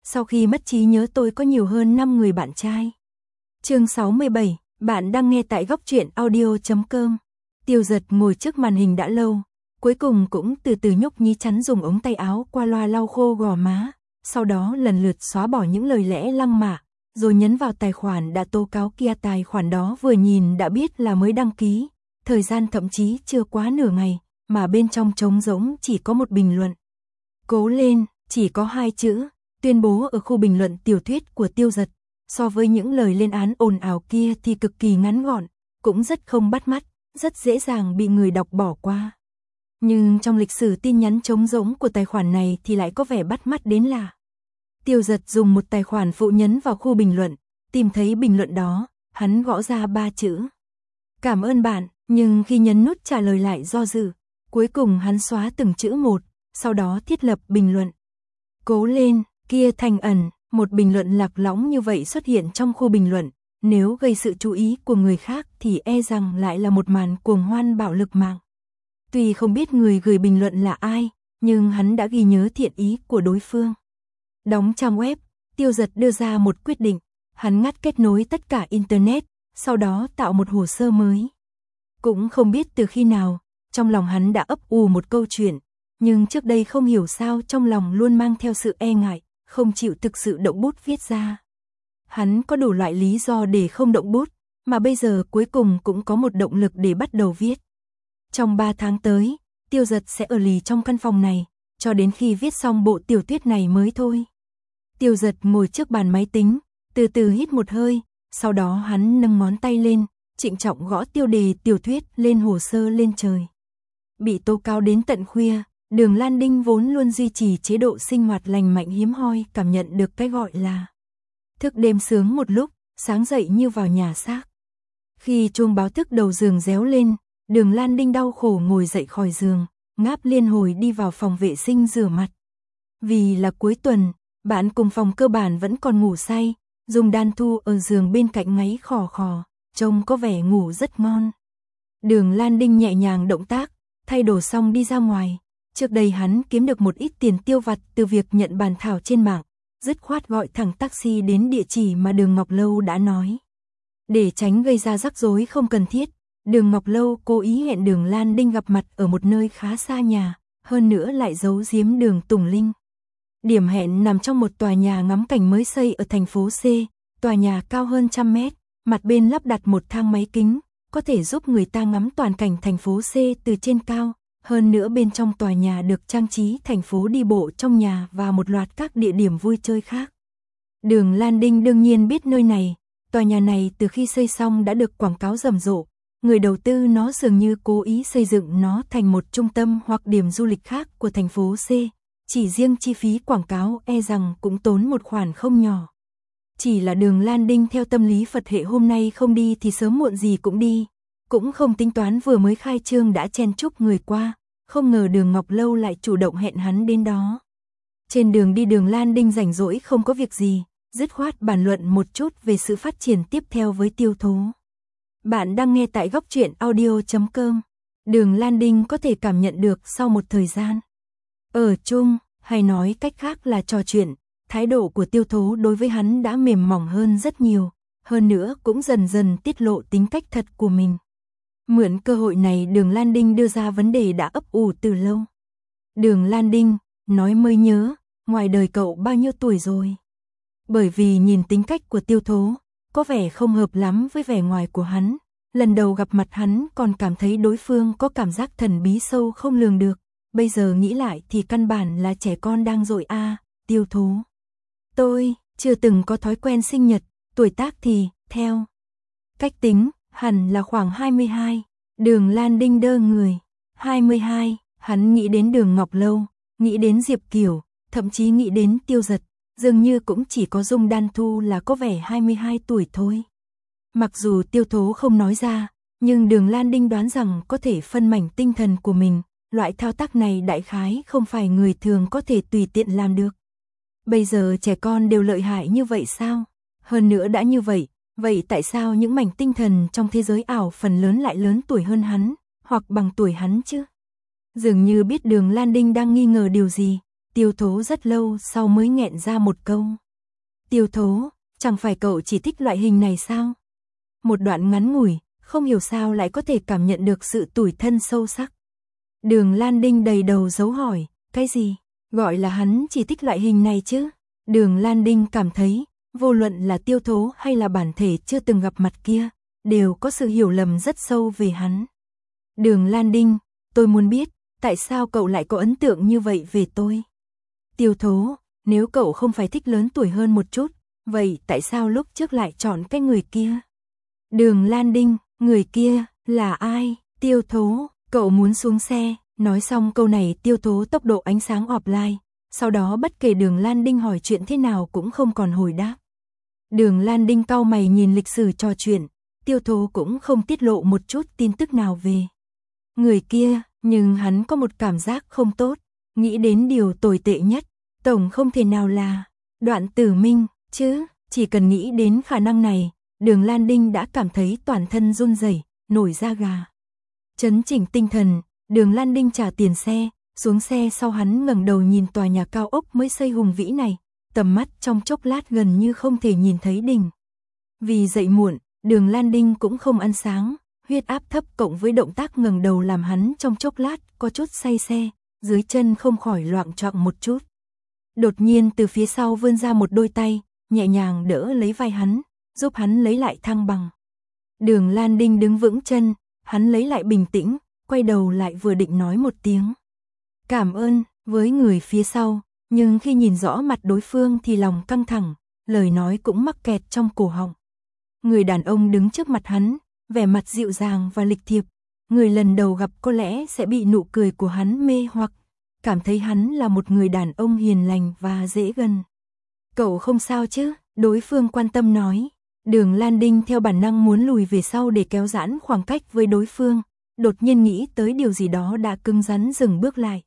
sau khi mất trí nhớ tôi có nhiều hơn 5 người bạn trai. Chương 67, bạn đang nghe tại góc truyện audio.com. Tiêu Giật ngồi trước màn hình đã lâu, cuối cùng cũng từ từ nhúc nhí chắn dùng ống tay áo qua loa lau khô gò má, sau đó lần lượt xóa bỏ những lời lẽ lăng mạ, rồi nhấn vào tài khoản đã tố cáo kia. Tài khoản đó vừa nhìn đã biết là mới đăng ký, thời gian thậm chí chưa quá nửa ngày, mà bên trong trống rỗng chỉ có một bình luận. Cố lên, chỉ có 2 chữ, tuyên bố ở khu bình luận tiểu thuyết của Tiêu Giật. So với những lời lên án ồn ào kia thì cực kỳ ngắn gọn, cũng rất không bắt mắt, rất dễ dàng bị người đọc bỏ qua. Nhưng trong lịch sử tin nhắn trống rỗng của tài khoản này thì lại có vẻ bắt mắt đến lạ. Tiêu Giật dùng một tài khoản phụ nhấn vào khu bình luận, tìm thấy bình luận đó, hắn gõ ra 3 chữ. Cảm ơn bạn, nhưng khi nhấn nút trả lời lại do dự, cuối cùng hắn xóa từng chữ một, sau đó thiết lập bình luận. Cố lên, kia thành ẩn, một bình luận lạc lõng như vậy xuất hiện trong khu bình luận, nếu gây sự chú ý của người khác thì e rằng lại là một màn cuồng hoan bạo lực mạng. Tuy không biết người gửi bình luận là ai, nhưng hắn đã ghi nhớ thiện ý của đối phương. Đóng trang web, Tiêu Giật đưa ra một quyết định, hắn ngắt kết nối tất cả Internet, sau đó tạo một hồ sơ mới. Cũng không biết từ khi nào, trong lòng hắn đã ấp ủ một câu chuyện, nhưng trước đây không hiểu sao trong lòng luôn mang theo sự e ngại, không chịu thực sự động bút viết ra. Hắn có đủ loại lý do để không động bút, mà bây giờ cuối cùng cũng có một động lực để bắt đầu viết. Trong 3 tháng tới, Tiêu Giật sẽ ở lì trong căn phòng này, cho đến khi viết xong bộ tiểu thuyết này mới thôi. Tiêu Giật ngồi trước bàn máy tính, từ từ hít một hơi, sau đó hắn nâng ngón tay lên, trịnh trọng gõ tiêu đề tiểu thuyết lên hồ sơ lên trời. Bị tố cáo đến tận khuya, Đường Lan Đinh vốn luôn duy trì chế độ sinh hoạt lành mạnh hiếm hoi cảm nhận được cái gọi là thức đêm sướng một lúc, sáng dậy như vào nhà xác. Khi chuông báo thức đầu giường réo lên, Đường Lan Đinh đau khổ ngồi dậy khỏi giường, ngáp liên hồi đi vào phòng vệ sinh rửa mặt. Vì là cuối tuần, bạn cùng phòng cơ bản vẫn còn ngủ say, Dung Đan Thu ở giường bên cạnh ngáy khò khò, trông có vẻ ngủ rất ngon. Đường Lan Đinh nhẹ nhàng động tác, thay đồ xong đi ra ngoài. Trước đây hắn kiếm được một ít tiền tiêu vặt từ việc nhận bàn thảo trên mạng, dứt khoát gọi thẳng taxi đến địa chỉ mà Đường Ngọc Lâu đã nói. Để tránh gây ra rắc rối không cần thiết, Đường Ngọc Lâu cố ý hẹn Đường Lan Đinh gặp mặt ở một nơi khá xa nhà, hơn nữa lại giấu giếm Đường Tùng Linh. Điểm hẹn nằm trong một tòa nhà ngắm cảnh mới xây ở thành phố C, tòa nhà cao hơn 100 mét, mặt bên lắp đặt một thang máy kính, có thể giúp người ta ngắm toàn cảnh thành phố C từ trên cao. Hơn nữa bên trong tòa nhà được trang trí thành phố đi bộ trong nhà và một loạt các địa điểm vui chơi khác. Đường Lan Đinh đương nhiên biết nơi này, tòa nhà này từ khi xây xong đã được quảng cáo rầm rộ, người đầu tư nó dường như cố ý xây dựng nó thành một trung tâm hoặc điểm du lịch khác của thành phố C, chỉ riêng chi phí quảng cáo e rằng cũng tốn một khoản không nhỏ. Chỉ là Đường Lan Đinh theo tâm lý Phật hệ hôm nay không đi thì sớm muộn gì cũng đi. Cũng không tính toán vừa mới khai trương đã chen chúc người qua, không ngờ Đường Ngọc Lâu lại chủ động hẹn hắn đến đó. Trên đường đi Đường Lan Đinh rảnh rỗi không có việc gì, dứt khoát bàn luận một chút về sự phát triển tiếp theo với Tiêu Thố. Bạn đang nghe tại góc truyện audio.com. Đường Lan Đinh có thể cảm nhận được sau một thời gian ở chung, hay nói cách khác là trò chuyện, thái độ của Tiêu Thố đối với hắn đã mềm mỏng hơn rất nhiều, hơn nữa cũng dần dần tiết lộ tính cách thật của mình. Mượn cơ hội này Đường Lan Đinh đưa ra vấn đề đã ấp ủ từ lâu. Đường Lan Đinh, nói mới nhớ, ngoài đời cậu bao nhiêu tuổi rồi? Bởi vì nhìn tính cách của Tiêu Thố, có vẻ không hợp lắm với vẻ ngoài của hắn. Lần đầu gặp mặt hắn còn cảm thấy đối phương có cảm giác thần bí sâu không lường được. Bây giờ nghĩ lại thì căn bản là trẻ con đang dội a. Tiêu Thố. Tôi chưa từng có thói quen sinh nhật, tuổi tác thì, theo cách tính, hẳn là khoảng 22. Đường Lan Đinh đơ người. 22, hắn nghĩ đến Đường Ngọc Lâu, nghĩ đến Diệp Kiều, thậm chí nghĩ đến Tiêu Giật, dường như cũng chỉ có Dung Đan Thu là có vẻ 22 tuổi thôi. Mặc dù Tiêu Thố không nói ra, nhưng Đường Lan Đinh đoán rằng có thể phân mảnh tinh thần của mình, loại thao tác này đại khái không phải người thường có thể tùy tiện làm được. Bây giờ trẻ con đều lợi hại như vậy sao? Hơn nữa đã như vậy, vậy tại sao những mảnh tinh thần trong thế giới ảo phần lớn lại lớn tuổi hơn hắn, hoặc bằng tuổi hắn chứ? Dường như biết Đường Lan Đinh đang nghi ngờ điều gì, Tiêu Thố rất lâu sau mới nghẹn ra một câu. Tiêu Thố, chẳng phải cậu chỉ thích loại hình này sao? Một đoạn ngắn ngủi, không hiểu sao lại có thể cảm nhận được sự tủi thân sâu sắc. Đường Lan Đinh đầy đầu dấu hỏi, cái gì? Gọi là hắn chỉ thích loại hình này chứ? Đường Lan Đinh cảm thấy, vô luận là Tiêu Thố hay là bản thể chưa từng gặp mặt kia, đều có sự hiểu lầm rất sâu về hắn. Đường Lan Đinh, tôi muốn biết, tại sao cậu lại có ấn tượng như vậy về tôi? Tiêu Thố, nếu cậu không phải thích lớn tuổi hơn một chút, vậy tại sao lúc trước lại chọn cái người kia? Đường Lan Đinh, người kia, là ai? Tiêu Thố, cậu muốn xuống xe. Nói xong câu này Tiêu Thố tốc độ ánh sáng offline, sau đó bất kể Đường Lan Đinh hỏi chuyện thế nào cũng không còn hồi đáp. Đường Lan Đinh cau mày nhìn lịch sử trò chuyện, Tiêu Thố cũng không tiết lộ một chút tin tức nào về người kia, nhưng hắn có một cảm giác không tốt, nghĩ đến điều tồi tệ nhất, tổng không thể nào là Đoạn Tử Minh, chứ, chỉ cần nghĩ đến khả năng này, Đường Lan Đinh đã cảm thấy toàn thân run rẩy, nổi da gà. Chấn chỉnh tinh thần, Đường Lan Đinh trả tiền xe, xuống xe sau hắn ngẩng đầu nhìn tòa nhà cao ốc mới xây hùng vĩ này, tầm mắt trong chốc lát gần như không thể nhìn thấy đỉnh. Vì dậy muộn, Đường Lan Đinh cũng không ăn sáng, huyết áp thấp cộng với động tác ngẩng đầu làm hắn trong chốc lát có chút say xe, dưới chân không khỏi loạng choạng một chút. Đột nhiên từ phía sau vươn ra một đôi tay, nhẹ nhàng đỡ lấy vai hắn, giúp hắn lấy lại thăng bằng. Đường Lan Đinh đứng vững chân, hắn lấy lại bình tĩnh, quay đầu lại vừa định nói một tiếng cảm ơn với người phía sau, nhưng khi nhìn rõ mặt đối phương thì lòng căng thẳng, lời nói cũng mắc kẹt trong cổ họng. Người đàn ông đứng trước mặt hắn, vẻ mặt dịu dàng và lịch thiệp, người lần đầu gặp có lẽ sẽ bị nụ cười của hắn mê hoặc, cảm thấy hắn là một người đàn ông hiền lành và dễ gần. Cậu không sao chứ? Đối phương quan tâm nói. Đường Lan Đinh theo bản năng muốn lùi về sau để kéo giãn khoảng cách với đối phương, đột nhiên nghĩ tới điều gì đó đã cứng rắn dừng bước lại.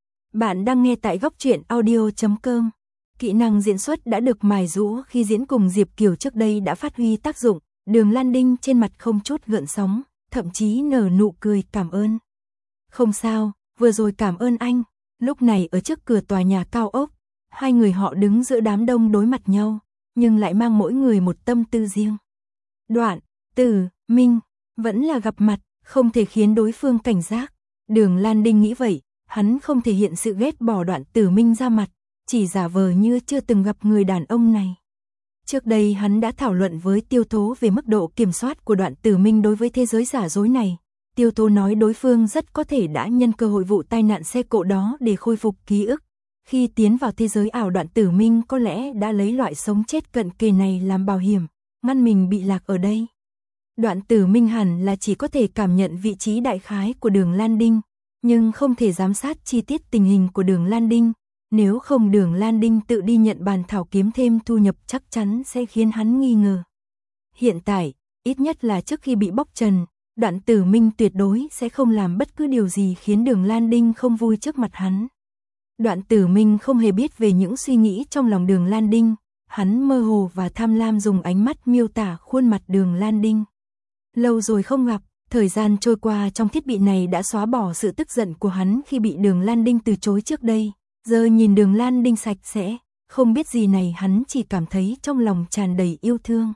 Bạn đang nghe tại goctruyện.audio.com. Kỹ năng diễn xuất đã được mài giũa khi diễn cùng Diệp Kiều trước đây đã phát huy tác dụng, Đường Lan Đinh trên mặt không chút gợn sóng, thậm chí nở nụ cười cảm ơn. Không sao, vừa rồi cảm ơn anh. Lúc này ở trước cửa tòa nhà cao ốc, hai người họ đứng giữa đám đông đối mặt nhau, nhưng lại mang mỗi người một tâm tư riêng. Đoạn Tử Minh, vẫn là gặp mặt, không thể khiến đối phương cảnh giác. Đường Lan Đinh nghĩ vậy, hắn không thể hiện sự ghét bỏ Đoạn Tử Minh ra mặt, chỉ giả vờ như chưa từng gặp người đàn ông này. Trước đây hắn đã thảo luận với Tiêu Thố về mức độ kiểm soát của Đoạn Tử Minh đối với thế giới giả dối này. Tiêu Thố nói đối phương rất có thể đã nhân cơ hội vụ tai nạn xe cộ đó để khôi phục ký ức. Khi tiến vào thế giới ảo, Đoạn Tử Minh có lẽ đã lấy loại sống chết cận kề này làm bảo hiểm, ngăn mình bị lạc ở đây. Đoạn Tử Minh hẳn là chỉ có thể cảm nhận vị trí đại khái của Đường Lan Đinh, nhưng không thể giám sát chi tiết tình hình của Đường Lan Đinh. Nếu không Đường Lan Đinh tự đi nhận bàn thảo kiếm thêm thu nhập chắc chắn sẽ khiến hắn nghi ngờ. Hiện tại, ít nhất là trước khi bị bóc trần, Đoạn Tử Minh tuyệt đối sẽ không làm bất cứ điều gì khiến Đường Lan Đinh không vui trước mặt hắn. Đoạn Tử Minh không hề biết về những suy nghĩ trong lòng Đường Lan Đinh, hắn mơ hồ và tham lam dùng ánh mắt miêu tả khuôn mặt Đường Lan Đinh. Lâu rồi không gặp, thời gian trôi qua trong thiết bị này đã xóa bỏ sự tức giận của hắn khi bị Đường Lan Đinh từ chối trước đây. Giờ nhìn Đường Lan Đinh sạch sẽ, không biết gì này, hắn chỉ cảm thấy trong lòng tràn đầy yêu thương.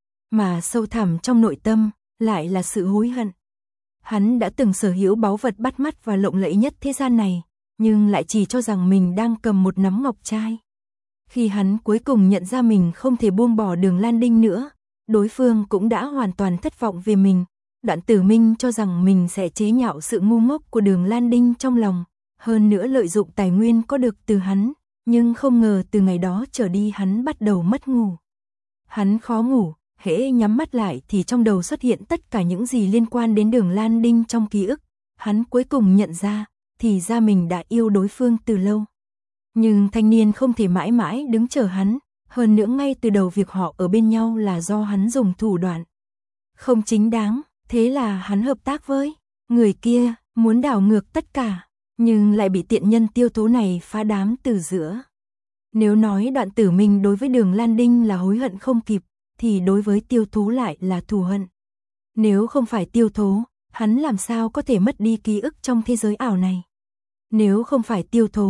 Mà sâu thẳm trong nội tâm, lại là sự hối hận. Hắn đã từng sở hữu báu vật bắt mắt và lộng lẫy nhất thế gian này, nhưng lại chỉ cho rằng mình đang cầm một nắm ngọc trai. Khi hắn cuối cùng nhận ra mình không thể buông bỏ Đường Lan Đinh nữa, đối phương cũng đã hoàn toàn thất vọng về mình. Đoạn Tử Minh cho rằng mình sẽ chế nhạo sự ngu ngốc của Đường Lan Đinh trong lòng, hơn nữa lợi dụng tài nguyên có được từ hắn, nhưng không ngờ từ ngày đó trở đi hắn bắt đầu mất ngủ. Hắn khó ngủ, hễ nhắm mắt lại thì trong đầu xuất hiện tất cả những gì liên quan đến Đường Lan Đinh trong ký ức. Hắn cuối cùng nhận ra, thì ra mình đã yêu đối phương từ lâu. Nhưng thanh niên không thể mãi mãi đứng chờ hắn, hơn nữa ngay từ đầu việc họ ở bên nhau là do hắn dùng thủ đoạn không chính đáng, thế là hắn hợp tác với người kia, muốn đảo ngược tất cả, nhưng lại bị tiện nhân Tiêu Thố này phá đám từ giữa. Nếu nói Đoạn Tử Minh đối với Đường Lan Đinh là hối hận không kịp, thì đối với Tiêu Thố lại là thù hận. Nếu không phải Tiêu Thố, hắn làm sao có thể mất đi ký ức trong thế giới ảo này? Nếu không phải Tiêu Thố,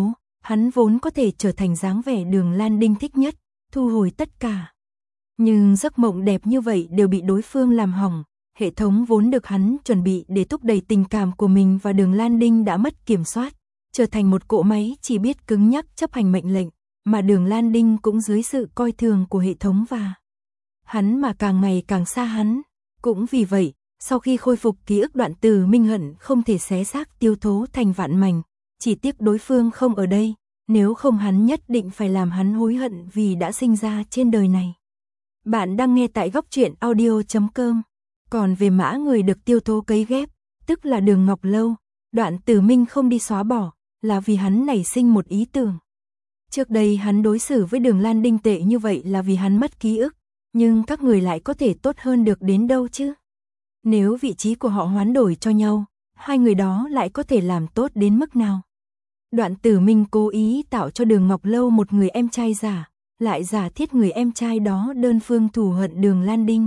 Hắn vốn có thể trở thành dáng vẻ Đường Lan Đinh thích nhất, thu hồi tất cả. Nhưng giấc mộng đẹp như vậy đều bị đối phương làm hỏng. Hệ thống vốn được hắn chuẩn bị để thúc đẩy tình cảm của mình và Đường Lan Đinh đã mất kiểm soát, trở thành một cỗ máy chỉ biết cứng nhắc chấp hành mệnh lệnh, mà Đường Lan Đinh cũng dưới sự coi thường của hệ thống và hắn mà càng ngày càng xa hắn. Cũng vì vậy, sau khi khôi phục ký ức, Đoạn Tử Minh hận không thể xé xác tiêu thố thành vạn mảnh, chỉ tiếc đối phương không ở đây, nếu không hắn nhất định phải làm hắn hối hận vì đã sinh ra trên đời này. Bạn đang nghe tại góc truyện audio.com. Còn về mã người được tiêu thố cấy ghép, tức là Đường Ngọc Lâu, Đoạn Tử Minh không đi xóa bỏ, là vì hắn nảy sinh một ý tưởng. Trước đây hắn đối xử với Đường Lan Đinh tệ như vậy là vì hắn mất ký ức, nhưng các người lại có thể tốt hơn được đến đâu chứ? Nếu vị trí của họ hoán đổi cho nhau, hai người đó lại có thể làm tốt đến mức nào? Đoạn Tử Minh cố ý tạo cho Đường Ngọc Lâu một người em trai giả, lại giả thiết người em trai đó đơn phương thù hận Đường Lan Đinh.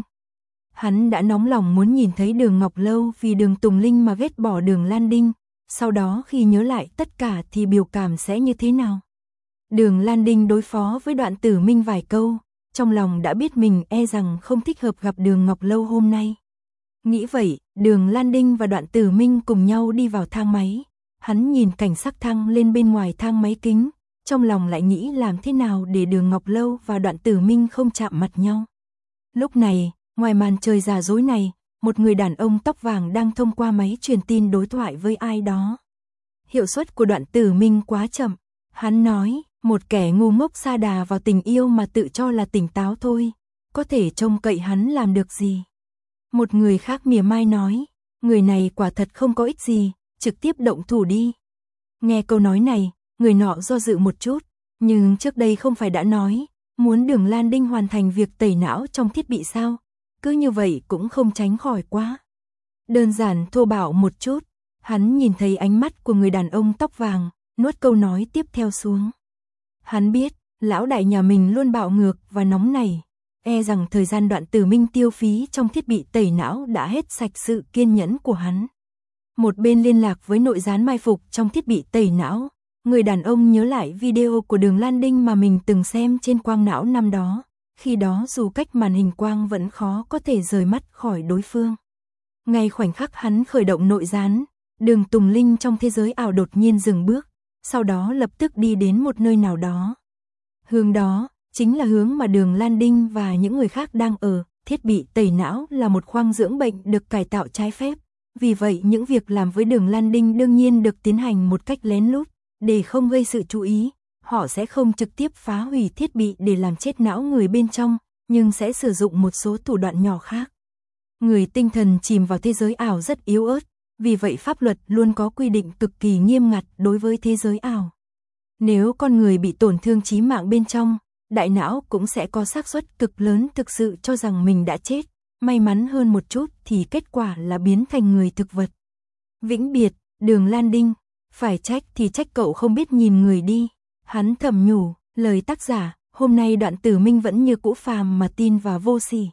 Hắn đã nóng lòng muốn nhìn thấy Đường Ngọc Lâu vì Đường Tùng Linh mà ghét bỏ Đường Lan Đinh, sau đó khi nhớ lại tất cả thì biểu cảm sẽ như thế nào? Đường Lan Đinh đối phó với Đoạn Tử Minh vài câu, trong lòng đã biết mình e rằng không thích hợp gặp Đường Ngọc Lâu hôm nay. Nghĩ vậy, Đường Lan Đinh và Đoạn Tử Minh cùng nhau đi vào thang máy. Hắn nhìn cảnh sắc thăng lên bên ngoài thang máy kính, trong lòng lại nghĩ làm thế nào để Đường Ngọc Lâu và Đoạn Tử Minh không chạm mặt nhau. Lúc này, ngoài màn trời giả dối này, một người đàn ông tóc vàng đang thông qua máy truyền tin đối thoại với ai đó. Hiệu suất của Đoạn Tử Minh quá chậm. Hắn nói, một kẻ ngu ngốc sa đà vào tình yêu mà tự cho là tỉnh táo thôi, có thể trông cậy hắn làm được gì. Một người khác mỉa mai nói, người này quả thật không có ích gì, trực tiếp động thủ đi. Nghe câu nói này, người nọ do dự một chút, nhưng trước đây không phải đã nói, muốn Đường Lan Đinh hoàn thành việc tẩy não trong thiết bị sao, cứ như vậy cũng không tránh khỏi quá đơn giản thô bạo một chút. Hắn nhìn thấy ánh mắt của người đàn ông tóc vàng, nuốt câu nói tiếp theo xuống. Hắn biết, lão đại nhà mình luôn bạo ngược và nóng nảy, e rằng thời gian Đoạn Tử Minh tiêu phí trong thiết bị tẩy não đã hết sạch sự kiên nhẫn của hắn. Một bên liên lạc với nội gián mai phục trong thiết bị tẩy não, người đàn ông nhớ lại video của Đường Lan Đinh mà mình từng xem trên quang não năm đó, khi đó dù cách màn hình quang vẫn khó có thể rời mắt khỏi đối phương. Ngay khoảnh khắc hắn khởi động nội gián, Đường Tùng Linh trong thế giới ảo đột nhiên dừng bước, sau đó lập tức đi đến một nơi nào đó. Hướng đó chính là hướng mà Đường Lan Đinh và những người khác đang ở. Thiết bị tẩy não là một khoang dưỡng bệnh được cải tạo trái phép, vì vậy những việc làm với Đường Lan Đinh đương nhiên được tiến hành một cách lén lút, để không gây sự chú ý. Họ sẽ không trực tiếp phá hủy thiết bị để làm chết não người bên trong, nhưng sẽ sử dụng một số thủ đoạn nhỏ khác. Người tinh thần chìm vào thế giới ảo rất yếu ớt, vì vậy pháp luật luôn có quy định cực kỳ nghiêm ngặt đối với thế giới ảo. Nếu con người bị tổn thương chí mạng bên trong, đại não cũng sẽ có xác suất cực lớn thực sự cho rằng mình đã chết, may mắn hơn một chút thì kết quả là biến thành người thực vật. Vĩnh biệt, Đường Lan Đinh, phải trách thì trách cậu không biết nhìn người đi. Hắn thầm nhủ, lời tác giả, hôm nay Đoạn Tử Minh vẫn như cũ phàm mà tin và vô sỉ.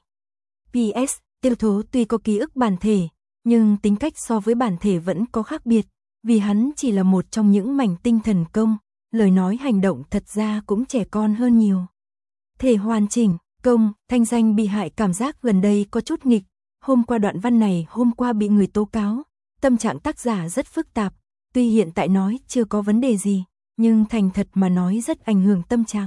PS, tiêu thố tuy có ký ức bản thể, nhưng tính cách so với bản thể vẫn có khác biệt, vì hắn chỉ là một trong những mảnh tinh thần công, lời nói hành động thật ra cũng trẻ con hơn nhiều. Thể hoàn chỉnh, công, thanh danh bị hại cảm giác gần đây có chút nghịch, hôm qua đoạn văn này hôm qua bị người tố cáo, tâm trạng tác giả rất phức tạp, tuy hiện tại nói chưa có vấn đề gì, nhưng thành thật mà nói rất ảnh hưởng tâm trạng.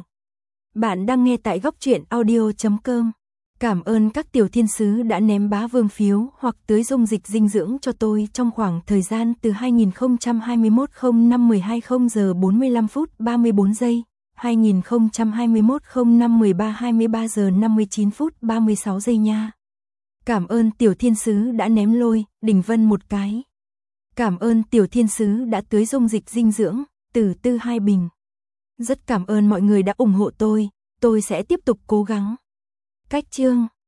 Bạn đang nghe tại góc truyện audio.com. Cảm ơn các tiểu thiên sứ đã ném bá vương phiếu hoặc tưới dung dịch dinh dưỡng cho tôi trong khoảng thời gian từ 2021 05 12 0 giờ 45 phút 34 giây, 2021 05 13 23 giờ 59 phút 36 giây nha. Cảm ơn tiểu thiên sứ đã ném lôi, đỉnh vân một cái. Cảm ơn tiểu thiên sứ đã tưới dung dịch dinh dưỡng, từ tư 2 bình. Rất cảm ơn mọi người đã ủng hộ tôi sẽ tiếp tục cố gắng. Cách chương